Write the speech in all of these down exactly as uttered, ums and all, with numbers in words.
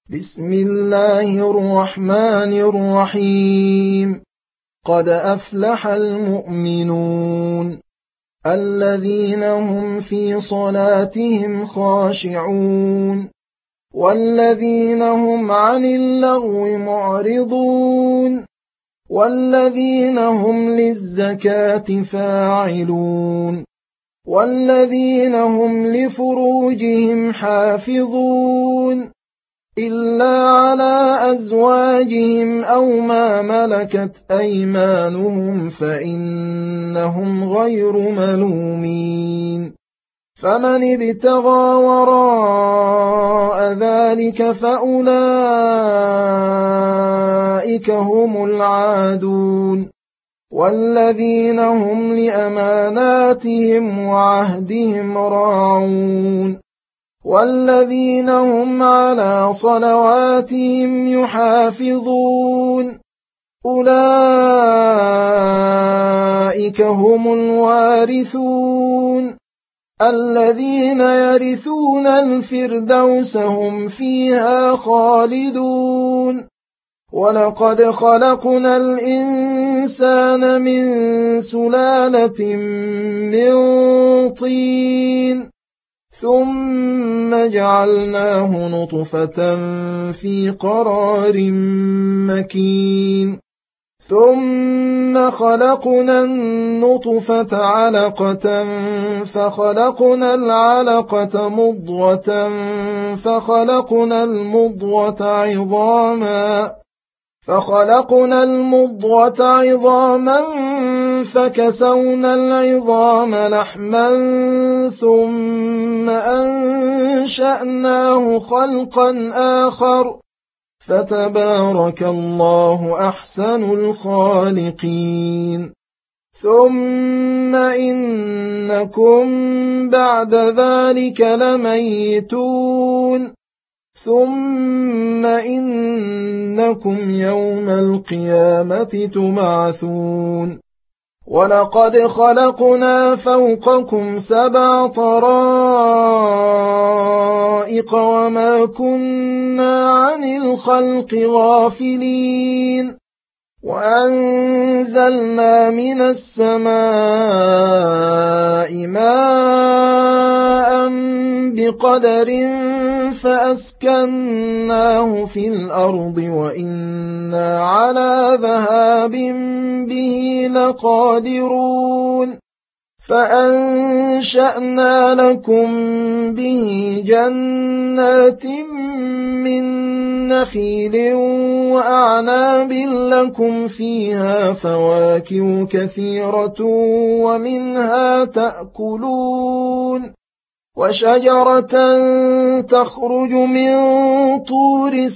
بسم الله الرحمن الرحيم. قد أفلح المؤمنون الذين هم في صلاتهم خاشعون والذين هم عن اللغو معرضون والذين هم للزكاة فاعلون والذين هم لفروجهم حافظون إلا على أزواجهم أو ما ملكت أيمانهم فإنهم غير ملومين. فمن ابتغى وراء ذلك فأولئك هم العادون والذين هم لأماناتهم وعهدهم راعون والذين هم على صلواتهم يحافظون أولئك هم الوارثون الذين يرثون الفردوس هم فيها خالدون. ولقد خلقنا الإنسان من سلالة من طين ثم جعلناه نطفة في قرار مكين ثم خلقنا النطفة علقة فخلقنا العلقة مضغة فخلقنا المضغة عظاما فخلقنا المضغة عظاما فكسونا العظام لحما ثم أنشأناه خلقا آخر فتبارك الله أحسن الخالقين. ثم إنكم بعد ذلك لميتون ثم إنكم يوم القيامة تبعثون. ولقد خلقنا فوقكم سبع طرائق وما كنا عن الخلق غافلين وأنزلنا من السماء ماء بقدر فأسكناه في الأرض وإنا على ذهاب به لقادرون. فأنشأنا لكم به جنات من نخيل وأعناب لكم فيها فواكه كثيرة ومنها تأكلون وشجرة تخرج من طور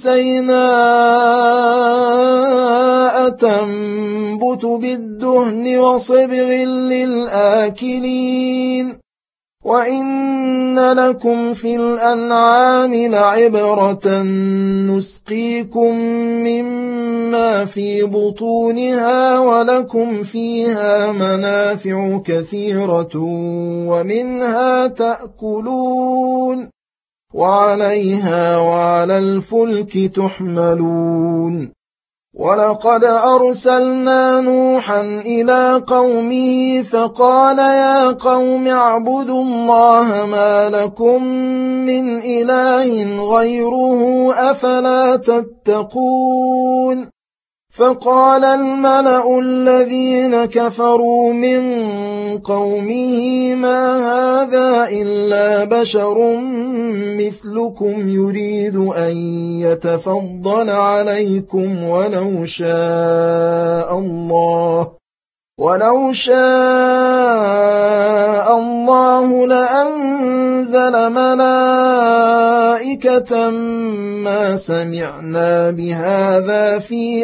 سيناء تنبت بالدهن وصبغ للآكلين. وإن لكم في الأنعام لعبرة نسقيكم مما في بطونها ولكم فيها منافع كثيرة ومنها تأكلون وعليها وعلى الفلك تحملون. ولقد أرسلنا نوحا إلى قومه فقال يا قوم اعبدوا الله ما لكم من إله غيره أفلا تتقون. فقال الملأ الذين كفروا من قومه ما هذا إلا بشر مثلكم يريد أن يتفضل عليكم ولو شاء الله ولو شاء الله لأنزل ملائكة ما سمعنا بهذا في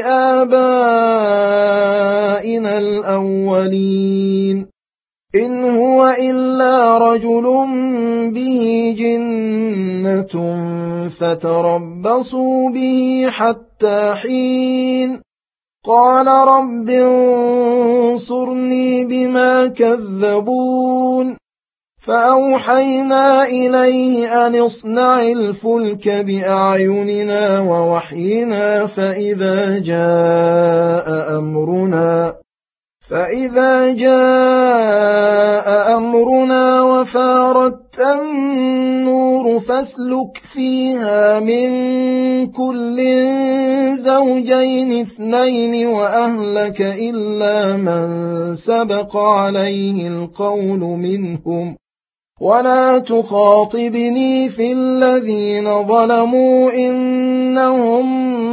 آبائنا الأولين إن هو إلا رجل به جنة فتربصوا به حتى حين. قال رب انصرني بما كذبون فأوحينا إليه أن اصنع الفلك بأعيننا ووحينا فإذا جاء أمرنا فإذا جاء أمرنا وفارت النور فاسلك فيها من كل زوجين اثنين وأهلك إلا من سبق عليه القول منهم ولا تخاطبني في الذين ظلموا إنهم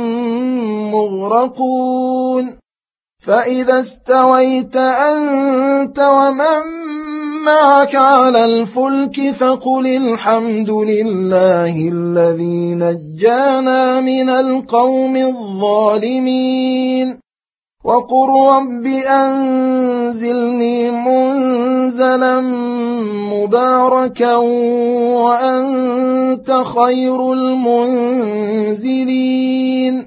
مغرقون فإذا استويت أنت ومن معك على الفلك فقل الحمد لله الذي نجانا من القوم الظالمين وقل رب أنزلني منزلا مباركا وأنت خير المنزلين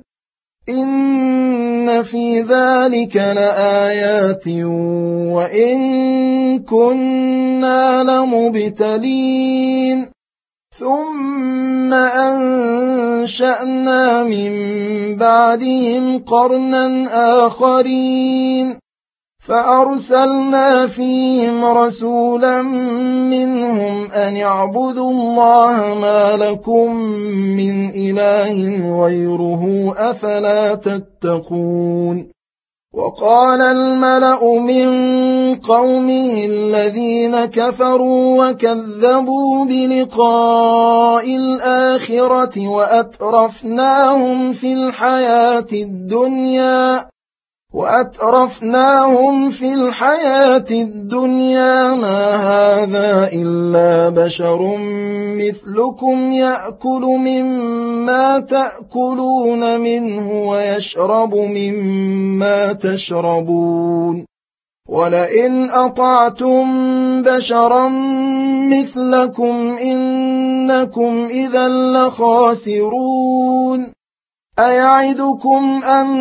إن في ذلك لآيات وإن كنا لمبتلين ثم أنشأنا من بعدهم قرنا آخرين فأرسلنا فيهم رسولا منهم أن اعبدوا الله ما لكم من إله غيره أفلا تتقون وقال الملأ من قومه الذين كفروا وكذبوا بلقاء الآخرة وأترفناهم في الحياة الدنيا وأترفناهم في الحياة الدنيا ما هذا إلا بشر مثلكم يأكل مما تأكلون منه ويشرب مما تشربون ولئن أطعتم بشرا مثلكم إنكم إذا لخاسرون أيعدكم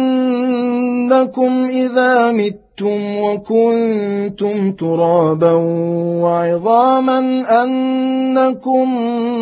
أنكم إذا متم وكنتم ترابا وعظاما أنكم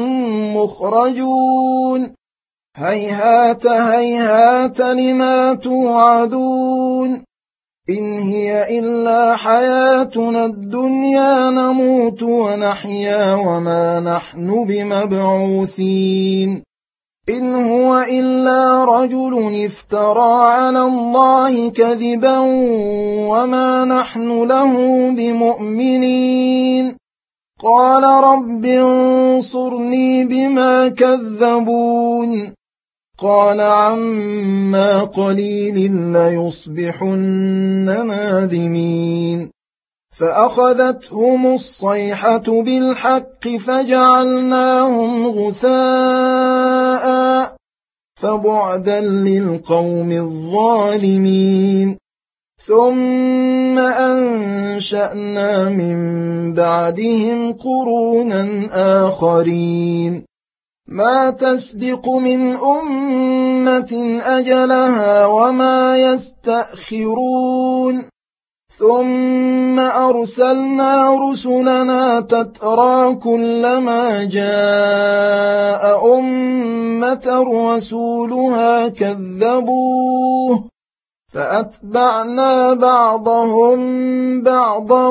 مخرجون هيهات هيهات لما توعدون إن هي إلا حياتنا الدنيا نموت ونحيا وما نحن بمبعوثين إن هو إلا رجل افترى على الله كذبا وما نحن له بمؤمنين قال رب انصرني بما كذبون قال عما قليل ليصبحن نادمين فأخذتهم الصيحة بالحق فجعلناهم غثاء فبعدا للقوم الظالمين ثم أنشأنا من بعدهم قرونا آخرين ما تسبق من أمة أجلها وما يستأخرون ثم أرسلنا رسلنا تترى كلما جاء أمة رسولها كذبوه فأتبعنا بعضهم بعضا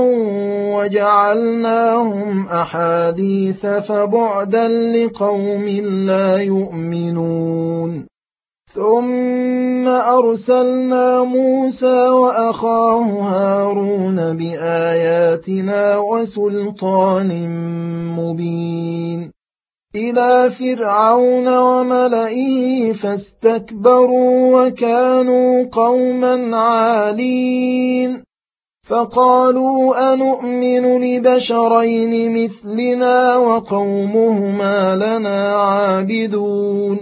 وجعلناهم أحاديث فبعدا لقوم لا يؤمنون ثم أرسلنا موسى وأخاه هارون بآياتنا وسلطان مبين إلى فرعون وملئه فاستكبروا وكانوا قوما عالين فقالوا أنؤمن لبشرين مثلنا وقومهما لنا عابدون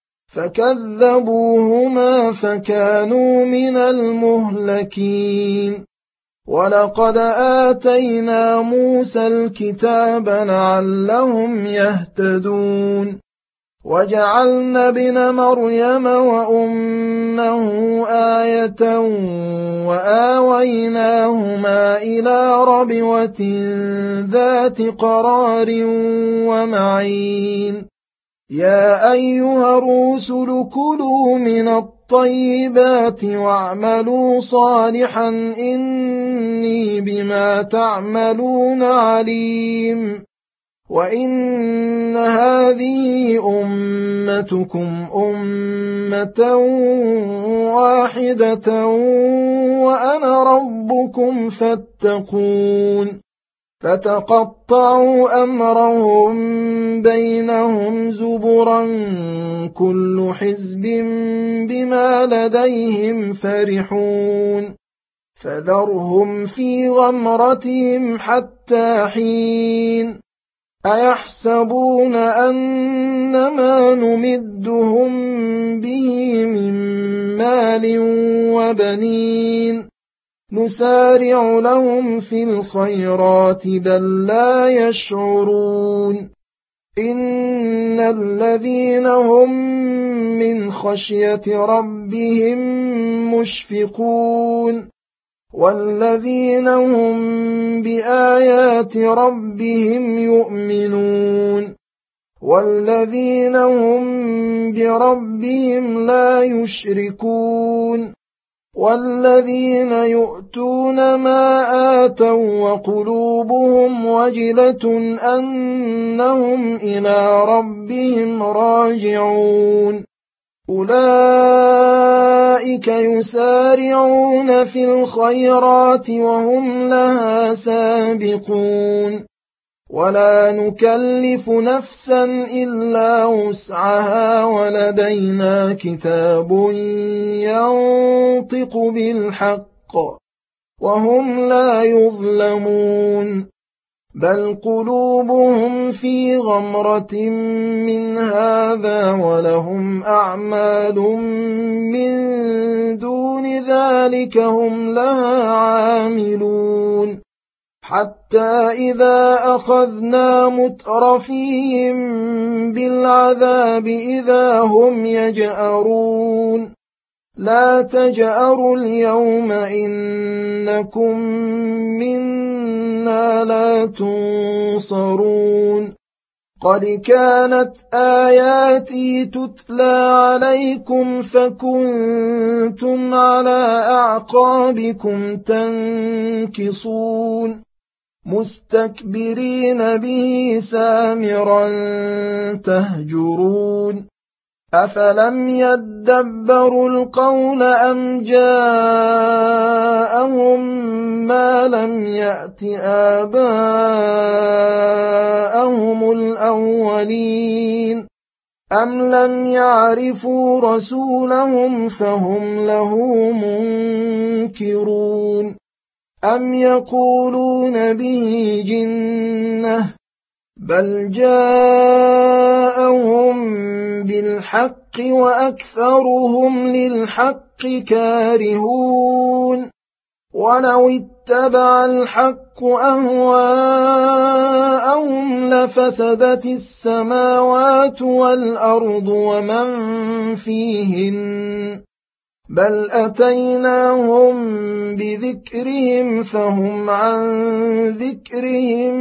فكذبوهما فكانوا من المهلكين ولقد آتينا موسى الكتاب لعلهم يهتدون وجعلنا ابن مريم وأمه آية وآويناهما إلى ربوة ذات قرار ومعين يا أيها الرسل كلوا من الطيبات واعملوا صالحا إني بما تعملون عليم وإن هذه أمتكم أمة واحدة وأنا ربكم فاتقون فتقطعوا أمرهم بينهم زبرا كل حزب بما لديهم فرحون فذرهم في غمرتهم حتى حين أيحسبون أنما نمدهم به من مال وبنين نسارع لهم في الخيرات بل لا يشعرون إن الذين هم من خشية ربهم مشفقون والذين هم بآيات ربهم يؤمنون والذين هم بربهم لا يشركون والذين يؤتون ما آتوا وقلوبهم وجلة أنهم إلى ربهم راجعون أولئك يسارعون في الخيرات وهم لها سابقون ولا نكلف نفسا إلا وسعها ولدينا كتاب ينطق بالحق وهم لا يظلمون بل قلوبهم في غمرة من هذا ولهم أعمال من دون ذلك هم لها عاملون حتى إذا أخذنا مترفيهم بالعذاب إذا هم يجأرون لا تجأروا اليوم إنكم منا لا تنصرون قد كانت آياتي تتلى عليكم فكنتم على أعقابكم تنكصون مستكبرين به سامرا تهجرون أفلم يدبروا القول أم جاءهم ما لم يأت آباءهم الأولين أم لم يعرفوا رسولهم فهم له منكرون أم يقولون به جنة بل جاءهم بالحق وأكثرهم للحق كارهون ولو اتبع الحق أهواءهم لفسدت السماوات والأرض ومن فيهن بل أتيناهم بذكرهم فهم عن ذكرهم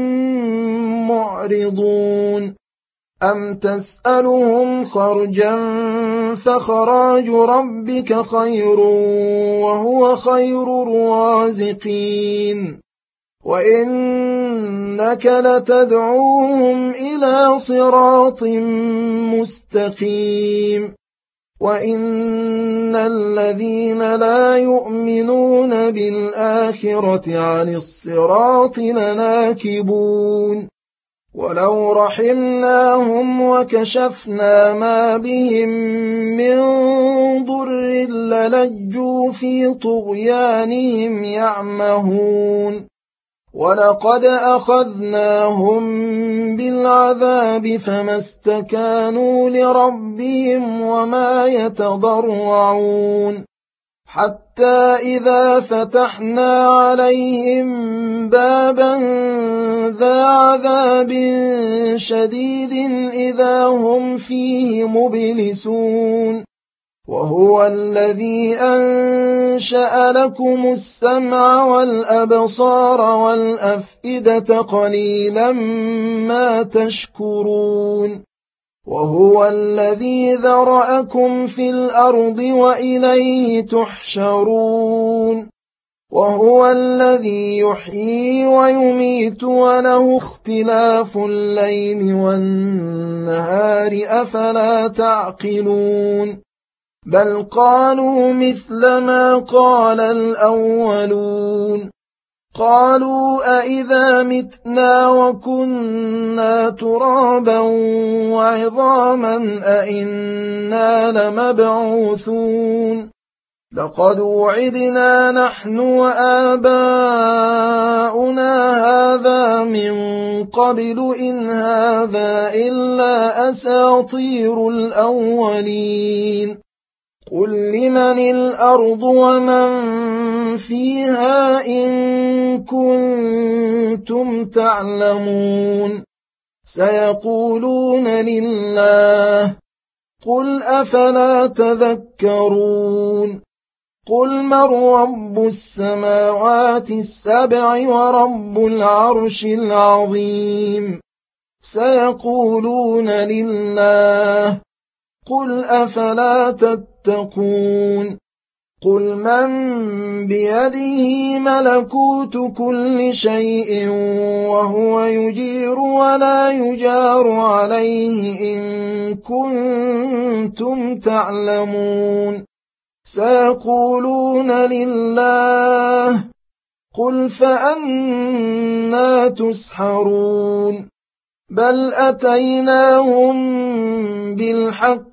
معرضون أم تسألهم خرجا فخراج ربك خير وهو خير الرازقين وإنك لتدعوهم إلى صراط مستقيم وإن الذين لا يؤمنون بالآخرة عن الصراط لناكبون ولو رحمناهم وكشفنا ما بهم من ضر للجوا في طغيانهم يعمهون ولقد أخذناهم بالعذاب فما استكانوا لربهم وما يتضرعون حتى إذا فتحنا عليهم بابا ذا عذاب شديد إذا هم فيه مبلسون وهو الذي أنشأ لكم السمع والأبصار والأفئدة قليلا ما تشكرون وهو الذي ذرأكم في الأرض وإليه تحشرون وهو الذي يحيي ويميت وله اختلاف الليل والنهار أفلا تعقلون بل قالوا مثل ما قال الأولون قالوا أئذا متنا وكنا ترابا وعظاما أئنا لمبعوثون لقد وعدنا نحن وآباؤنا هذا من قبل إن هذا إلا أساطير الأولين قل لمن الأرض ومن فيها إن كنتم تعلمون سيقولون لله قل أفلا تذكرون قل من رب السماوات السبع ورب العرش العظيم سيقولون لله قل أفلا تتقون قل من بيده ملكوت كل شيء وهو يجير ولا يجار عليه إن كنتم تعلمون سيقولون لله قل فأنى تسحرون بل أتيناهم بالحق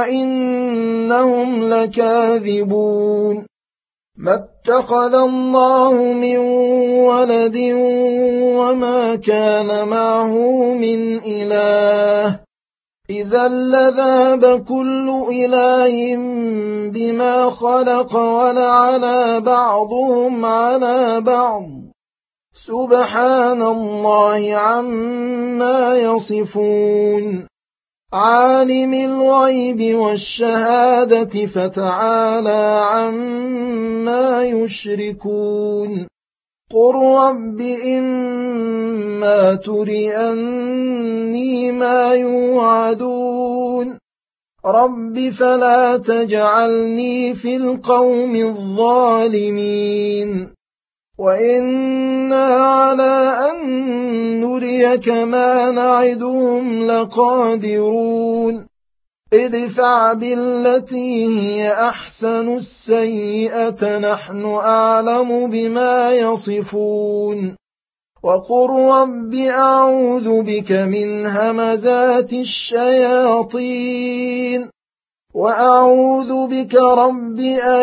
وإنهم لكاذبون ما اتخذ الله من ولد وما كان معه من إله إذا لذاب كل إله بما خلق ولعلى بعضهم على بعض سبحان الله عما يصفون عالم الغيب والشهادة فتعالى عما يشركون قل رب إما تريني ما يوعدون رب فلا تجعلني في القوم الظالمين وإنا على أن نريك ما نعدهم لقادرون ادفع بالتي هي أحسن السيئة نحن أعلم بما يصفون وقل رب أعوذ بك من همزات الشياطين وأعوذ بك رب أن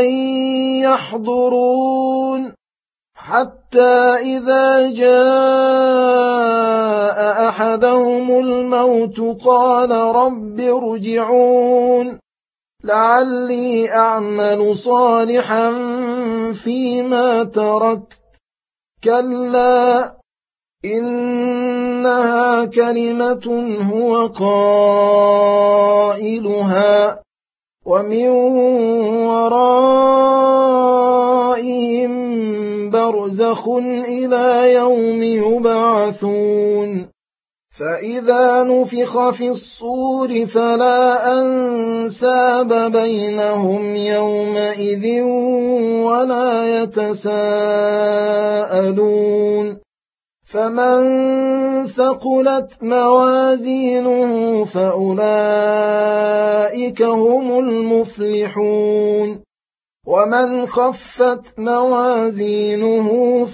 يحضرون حتى إذا جاء أحدهم الموت قال رب ارجعون لعلي أعمل صالحا فيما تركت كلا إنها كلمة هو قائلها ومن ورائهم برزخ إلى يوم يبعثون فإذا نفخ في الصور فلا أنساب بينهم يومئذ ولا يتساءلون فمن ثقلت موازينه فأولئك هم المفلحون ومن خفت موازينه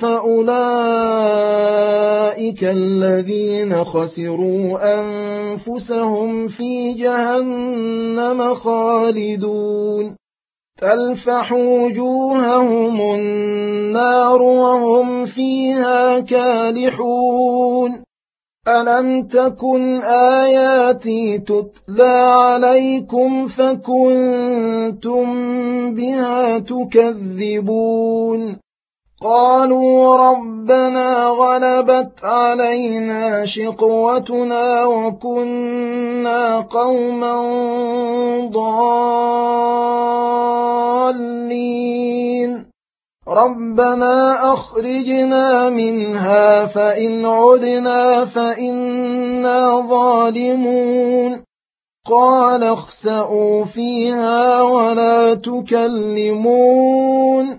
فأولئك الذين خسروا أنفسهم في جهنم خالدون تلفح وجوههم النار وهم فيها كالحون ألم تكن آياتي تتلى عليكم فكنتم بها تكذبون قالوا ربنا غلبت علينا شقوتنا وكنا قوما ضالين ربنا أخرجنا منها فإن عدنا فإنا ظالمون قال اخسئوا فيها ولا تكلمون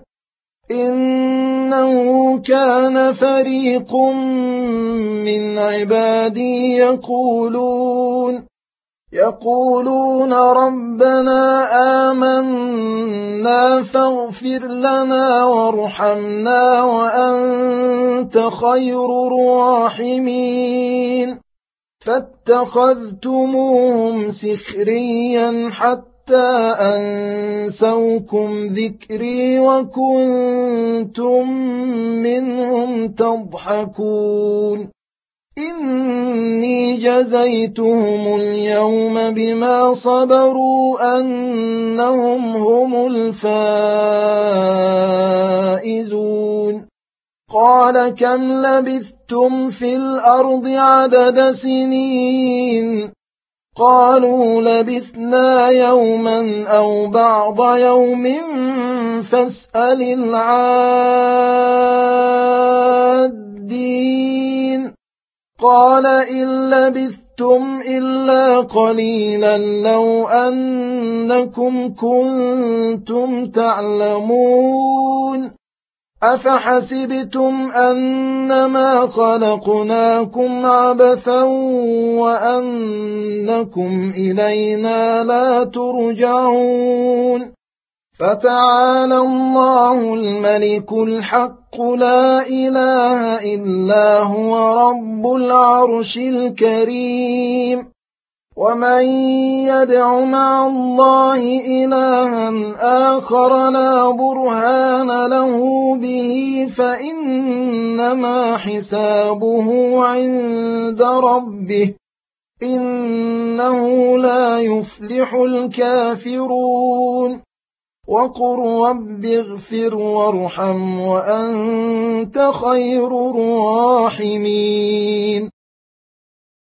إنه كان فريق من عبادي يقولون يقولون ربنا آمنا فاغفر لنا وارحمنا وأنت خير الراحمين فاتخذتموهم سخريا حتى أنسوكم ذكري وكنتم منهم تضحكون إني جزيتهم اليوم بما صبروا أنهم هم الفائزون قال كم لبثتم في الأرض عدد سنين قالوا لبثنا يوما أو بعض يوم فاسأل العادين قال إن لبثتم إلا قليلا لو أنكم كنتم تعلمون أفحسبتم أنما خلقناكم عبثا وأنكم إلينا لا ترجعون فتعالى الله الملك الحق لا إله إلا هو رب العرش الكريم ومن يدع مع الله إلها آخر لا برهان له به فإنما حسابه عند ربه إنه لا يفلح الكافرون وقل رب اغفر وارحم وأنت خير الراحمين